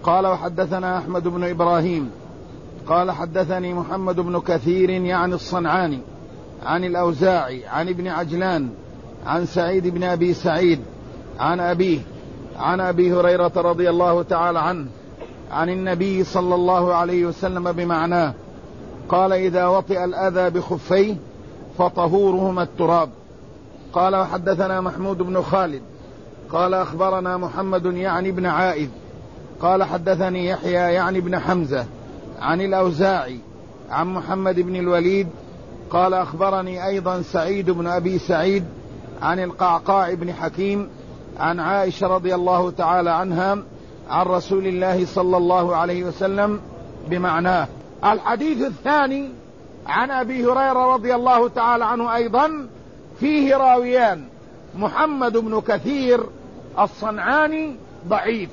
قال وحدثنا أحمد بن إبراهيم قال حدثني محمد بن كثير يعني الصنعاني عن الأوزاعي عن ابن عجلان عن سعيد بن أبي سعيد عن أبيه عن أبي هريرة رضي الله تعالى عنه عن النبي صلى الله عليه وسلم بمعناه قال إذا وطئ الأذى بخفيه فطهورهما التراب. قال وحدثنا محمود بن خالد قال أخبرنا محمد يعني بن عائذ قال حدثني يحيى يعني بن حمزة عن الأوزاعي عن محمد بن الوليد قال أخبرني أيضا سعيد بن أبي سعيد عن القعقاع بن حكيم عن عائشة رضي الله تعالى عنها عن رسول الله صلى الله عليه وسلم بمعناه. الحديث الثاني عن أبي هريرة رضي الله تعالى عنه أيضا فيه راويان، محمد بن كثير الصنعاني ضعيف،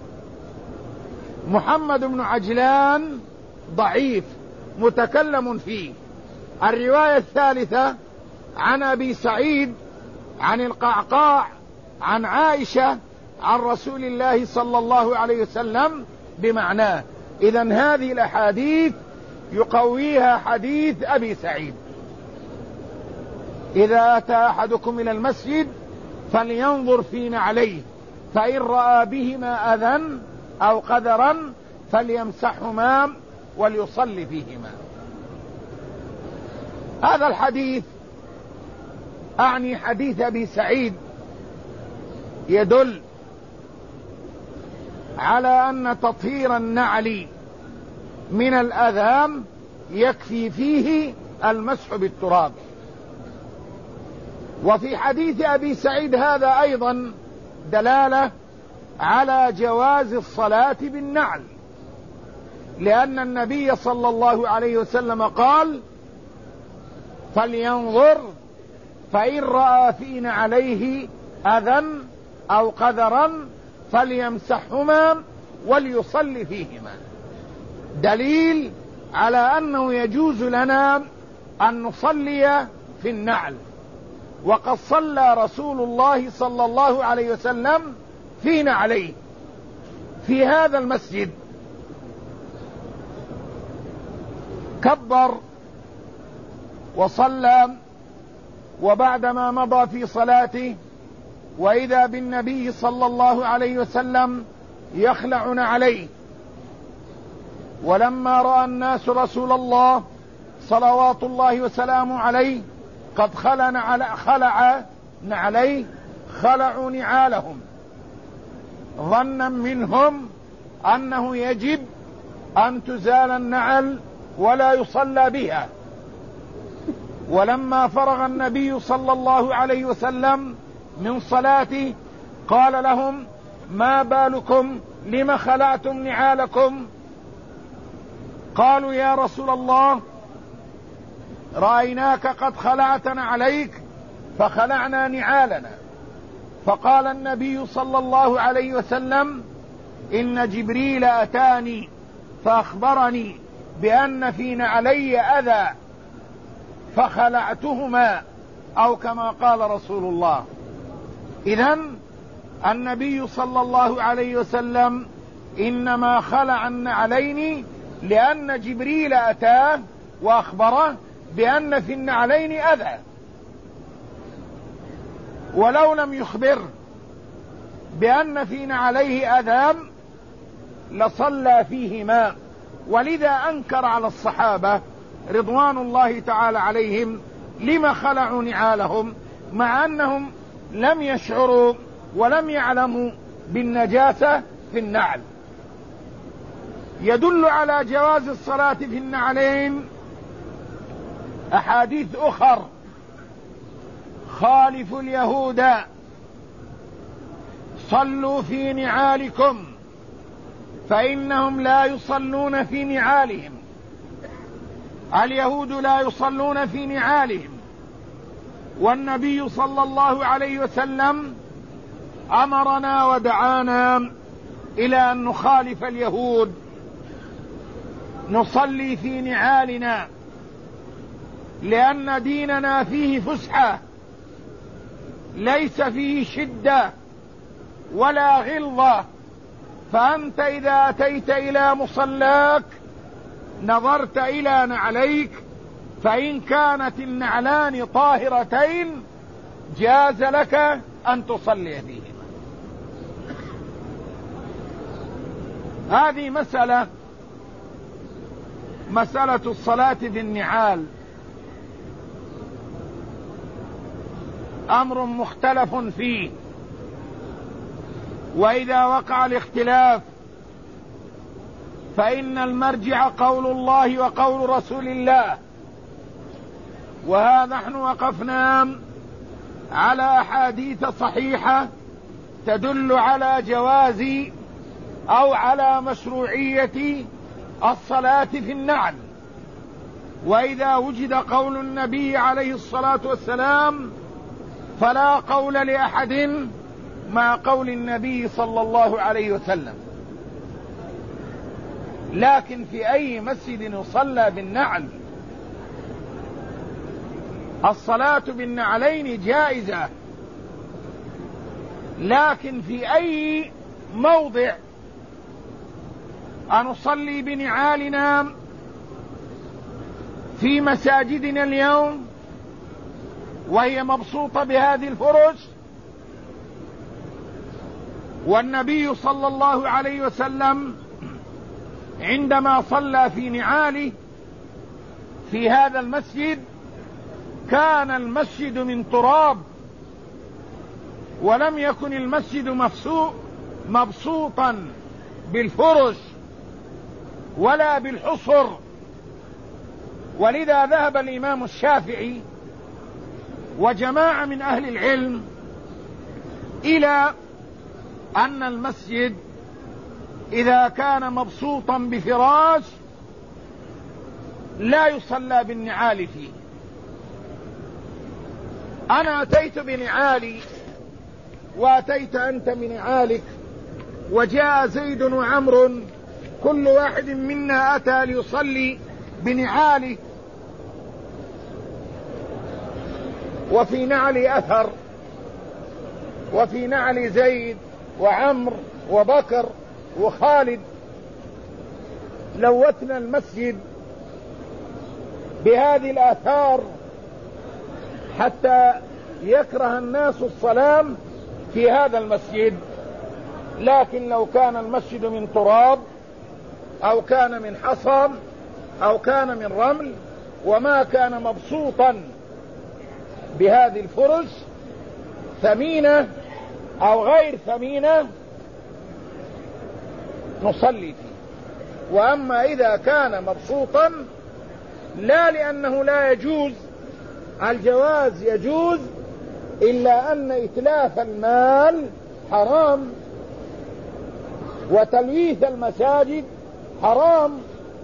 محمد بن عجلان ضعيف متكلم فيه. الرواية الثالثة عن أبي سعيد عن القعقاع عن عائشة عن رسول الله صلى الله عليه وسلم بمعناه. إذن هذه الأحاديث يقويها حديث أبي سعيد: إذا أتى أحدكم إلى المسجد فلينظر في نعليه فإن رأى بهما أذى أو قدرا فليمسحهما وليصلي فيهما. هذا الحديث أعني حديث أبي سعيد يدل على أن تطهير النعل من الأذام يكفي فيه المسح بالتراب. وفي حديث أبي سعيد هذا أيضا دلالة على جواز الصلاة بالنعل، لأن النبي صلى الله عليه وسلم قال: فلينظر فإن رأى في نعليه أذى أو قدرا فليمسحهما وليصلي فيهما. دليل على أنه يجوز لنا أن نصلي في النعل، وقد صلى رسول الله صلى الله عليه وسلم في نعليه في هذا المسجد، كبر وصلى، وبعدما مضى في صلاته وإذا بالنبي صلى الله عليه وسلم يخلع نعليه. ولما رأى الناس رسول الله صلوات الله وسلامه عليه قد خلع نعليه خلعوا نعالهم، ظنا منهم أنه يجب أن تزال النعل ولا يصلى بها. ولما فرغ النبي صلى الله عليه وسلم من صلاته قال لهم: ما بالكم لم خلعتم نعالكم؟ قالوا: يا رسول الله رأيناك قد خلعت نعليك فخلعنا نعالنا. فقال النبي صلى الله عليه وسلم: إن جبريل أتاني فأخبرني بأن في نعلي أذى فخلعتهما، أو كما قال رسول الله. إذن النبي صلى الله عليه وسلم إنما خلع النعلين لأن جبريل أتاه وأخبره بأن في النعلين أذى، ولو لم يخبر بأن في نعليه أذى لصلى فيهما. ولذا أنكر على الصحابة رضوان الله تعالى عليهم لما خلعوا نعالهم، مع أنهم لم يشعروا ولم يعلموا بالنجاسة في النعل. يدل على جواز الصلاة في النعلين أحاديث أخر: خالفوا اليهود صلوا في نعالكم فإنهم لا يصلون في نعالهم. اليهود لا يصلون في نعالهم، والنبي صلى الله عليه وسلم أمرنا ودعانا إلى أن نخالف اليهود، نصلي في نعالنا، لأن ديننا فيه فسحة، ليس فيه شدة ولا غلظة فأنت إذا أتيت إلى مصلاك نظرت إلى نعليك، فإن كانت النعلان طاهرتين جاز لك أن تصلي فيهما. هذه مسألة الصلاة بالنعال أمر مختلف فيه، وإذا وقع الاختلاف فإن المرجع قول الله وقول رسول الله، وهذا نحن وقفنا على أحاديث صحيحة تدل على جواز أو على مشروعية الصلاة في النعل. وإذا وجد قول النبي عليه الصلاة والسلام فلا قول لأحد مع قول النبي صلى الله عليه وسلم. لكن في أي مسجد يصلى بالنعل الصلاة بالنعلين جائزة، لكن في أي موضع أن نصلي بنعالنا في مساجدنا اليوم وهي مبسوطة بهذه الفرش، والنبي صلى الله عليه وسلم عندما صلى في نعاله في هذا المسجد كان المسجد من تراب، ولم يكن المسجد مبسوطا بالفرش ولا بالحصر. ولذا ذهب الإمام الشافعي وجماعة من أهل العلم إلى أن المسجد إذا كان مبسوطا بفراش لا يصلى بالنعال فيه. أنا أتيت بنعالي وأتيت أنت بنعالك، وجاء زيد وعمر كل واحد منا أتى ليصلي بنعاله، وفي نعلي أثر، وفي نعل زيد وعمر وبكر وخالد. لوثنا المسجد بهذه الآثار حتى يكره الناس الصلاة في هذا المسجد. لكن لو كان المسجد من تراب أو كان من حصى أو كان من رمل وما كان مبسوطا بهذه الفرش ثمينة أو غير ثمينة نصلي فيه. وأما إذا كان مبسوطا لا لأنه لا يجوز، الجواز يجوز، إلا أن إتلاف المال حرام وتلويث المساجد حرام،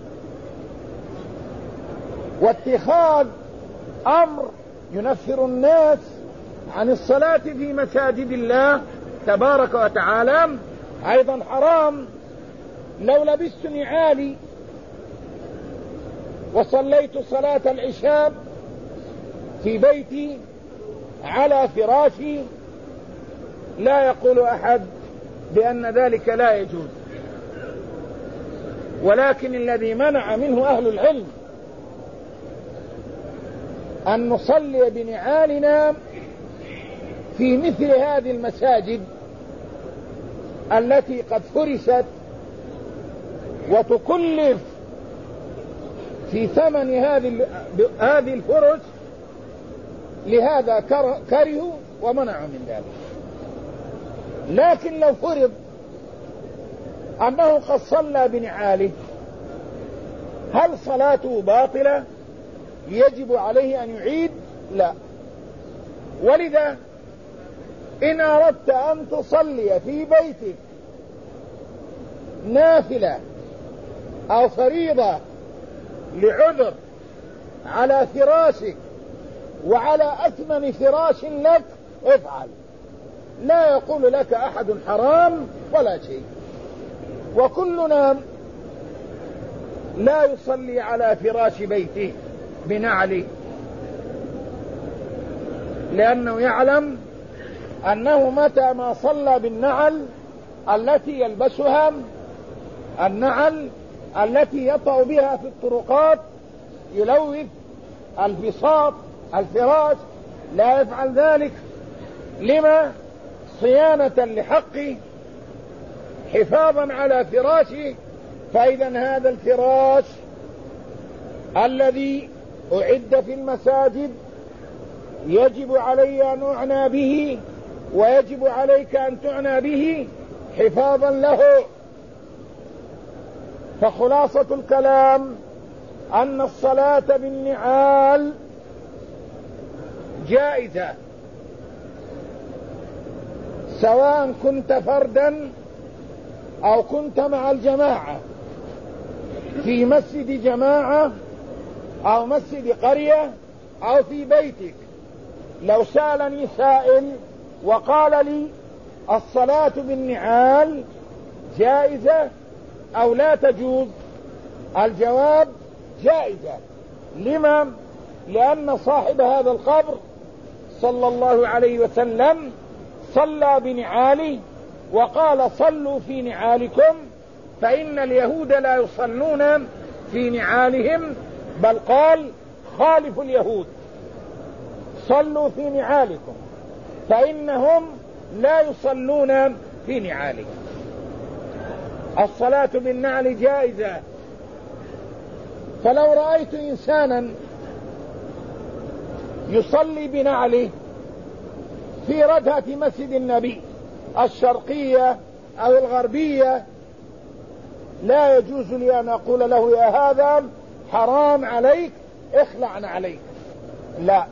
واتخاذ أمر ينفر الناس عن الصلاة في مساجد الله تبارك وتعالى أيضا حرام. لو لبست نعالي وصليت صلاة العشاء في بيتي على فراشي لا يقول أحد بأن ذلك لا يجوز، ولكن الذي منع منه أهل العلم أن نصلي بنعالنا في مثل هذه المساجد التي قد فرست وتكلف في ثمن هذه الفرش، لهذا كرهوا ومنعوا من ذلك. لكن لو فرض أنه قد صلى بنعاله هل صلاته باطلة يجب عليه أن يعيد؟ لا. ولذا إن أردت أن تصلي في بيتك نافلة أو فريضة لعذر على فراشك وعلى أثمن فراش لك افعل، لا يقول لك أحد حرام ولا شيء. وكلنا لا يصلي على فراش بيته بنعله، لأنه يعلم أنه متى ما صلى بالنعل التي يلبسها، النعل التي يطأ بها في الطرقات يلوث البساط الفراش، لا يفعل ذلك. لما؟ صيانة لحقه، حفاظا على فراشه. فإذا هذا الفراش الذي أعد في المساجد يجب علي أن أعنى به، ويجب عليك أن تعنى به حفاظا له. فخلاصة الكلام أن الصلاة بالنعال جائزة، سواء كنت فردا أو كنت مع الجماعة في مسجد جماعة أو مسجد قرية أو في بيتك. لو سألني سائل وقال لي الصلاة بالنعال جائزة أو لا تجوز، الجواب جائزة. لما؟ لأن صاحب هذا القبر صلى الله عليه وسلم صلى بنعاله وقال صلوا في نعالكم، فإن اليهود لا يصلون في نعالهم، بل قال خالفوا اليهود، صلوا في نعالكم فإنهم لا يصلون في نعالهم. الصلاة بالنعل جائزة. فلو رأيت إنسانا يصلي بنعله في ردهة مسجد النبي الشرقية أو الغربية، لا يجوز لي أن أقول له يا هذا حرام عليك اخلعنا عليك، لا.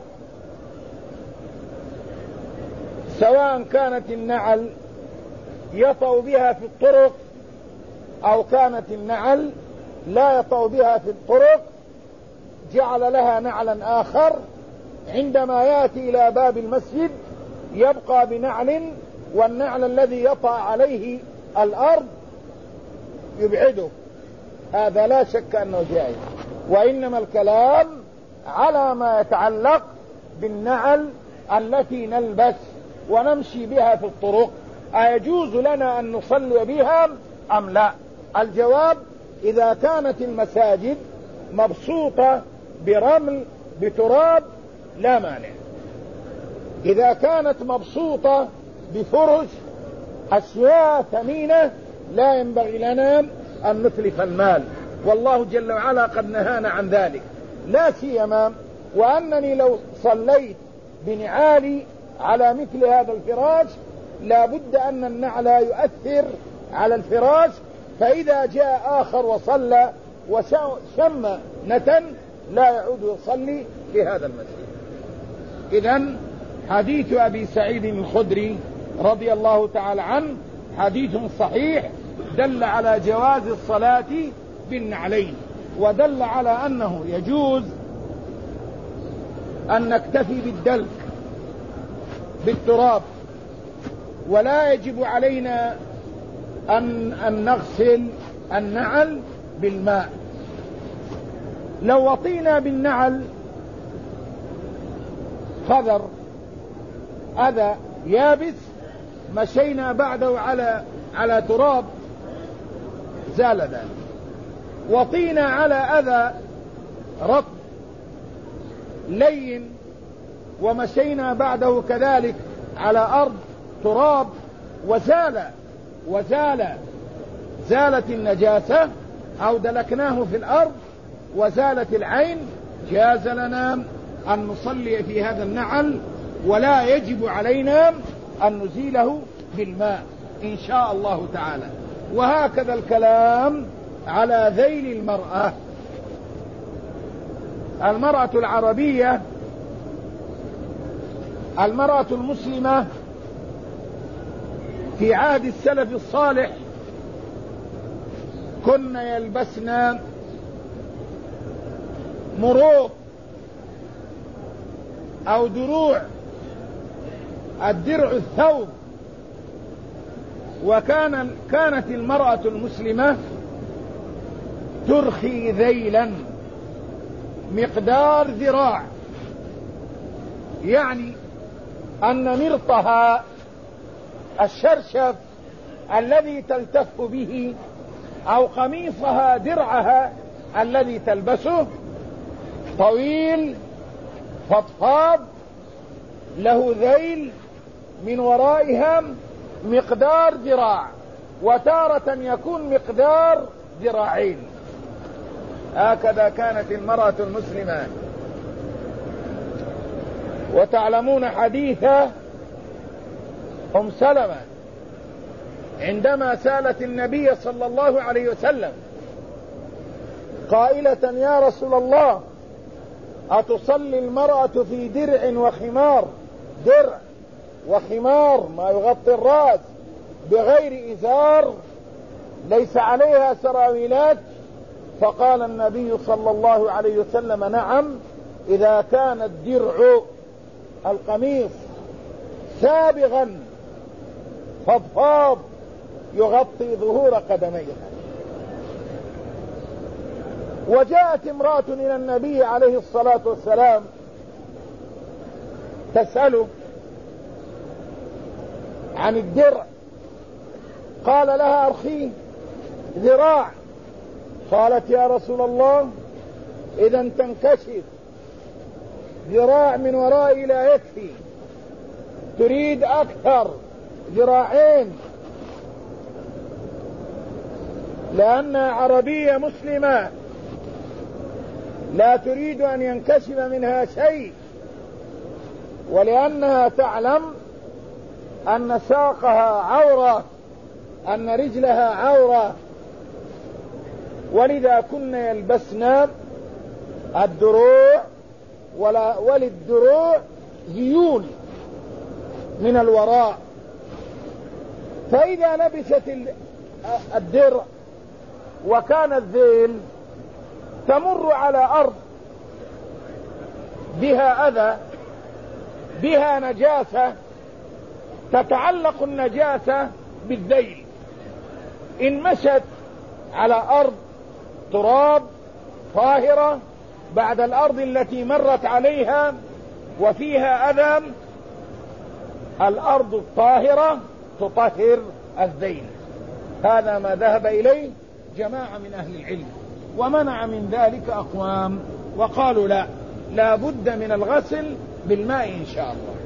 سواء كانت النعل يطأ بها في الطرق أو كانت النعل لا يطأ بها في الطرق، جعل لها نعلا آخر، عندما يأتي إلى باب المسجد يبقى بنعل، والنعل الذي يطأ عليه الأرض يبعده. هذا لا شك أنه جائز. وإنما الكلام على ما يتعلق بالنعل التي نلبس ونمشي بها في الطرق، أيجوز لنا أن نصلي بها أم لا؟ الجواب إذا كانت المساجد مبسوطة برمل بتراب لا مانع. إذا كانت مبسوطة بفرش أشياء ثمينة لا ينبغي لنا أن نتلف المال، والله جل وعلا قد نهانا عن ذلك. لا سيما وأنني لو صليت بنعالي على مثل هذا الفراش لا بد أن النعل يؤثر على الفراش، فإذا جاء آخر وصلى وشم نتن لا يعود يصلي في هذا المسجد. إذن حديث أبي سعيد الخدري رضي الله تعالى عنه حديث صحيح، دل على جواز الصلاة بالنعلين، ودل على أنه يجوز أن نكتفي بالدلك بالتراب، ولا يجب علينا أن نغسل النعل بالماء. لو وطينا بالنعل خضر أذى يابس مشينا بعده على تراب زال ذلك. وطينا على أذى رطب لين ومشينا بعده كذلك على أرض تراب زالت النجاسة أو دلكناه في الأرض وزالت العين، جاز لنا أن نصلي في هذا النعل، ولا يجب علينا أن نزيله بالماء إن شاء الله تعالى. وهكذا الكلام على ذيل المرأة العربية، المرأة المسلمة في عهد السلف الصالح كن يلبسن مروط أو دروع، الدرع الثوب. وكانت المرأة المسلمة ترخي ذيلا مقدار ذراع، يعني أن مرطها الشرشف الذي تلتف به أو قميصها درعها الذي تلبسه طويل فضفاض له ذيل من ورائها مقدار ذراع، وتارة يكون مقدار ذراعين. هكذا كانت المرأة المسلمة. وتعلمون حديث أم سلمة عندما سألت النبي صلى الله عليه وسلم قائلة: يا رسول الله، أتصلي المرأة في درع وخمار، درع وخمار ما يغطي الرأس بغير إزار ليس عليها سراويلات؟ فقال النبي صلى الله عليه وسلم: نعم، إذا كان الدرع القميص سابغا فضفاض يغطي ظهور قدميها. وجاءت امرأة إلى النبي عليه الصلاة والسلام تسأله عن الدرع، قال لها: أرخيه ذراع. قالت: يا رسول الله، إذا تنكشف ذراع من ورائي لا يكفي، تريد أكثر، ذراعين، لأنها عربية مسلمة لا تريد أن ينكشف منها شيء، ولأنها تعلم أن ساقها عورة، أن رجلها عورة، ولذا كن يلبسن الدروع، وللدروع ذيول من الوراء. فإذا لبست الدرع وكان الذيل تمر على أرض بها أذى، بها نجاسة، تتعلق النجاسة بالذيل. إن مشت على أرض تراب طاهرة بعد الأرض التي مرت عليها وفيها أذى، الأرض الطاهرة تطهر الذيل. هذا ما ذهب إليه جماعة من أهل العلم، ومنع من ذلك أقوام وقالوا لا بد من الغسل بالماء إن شاء الله.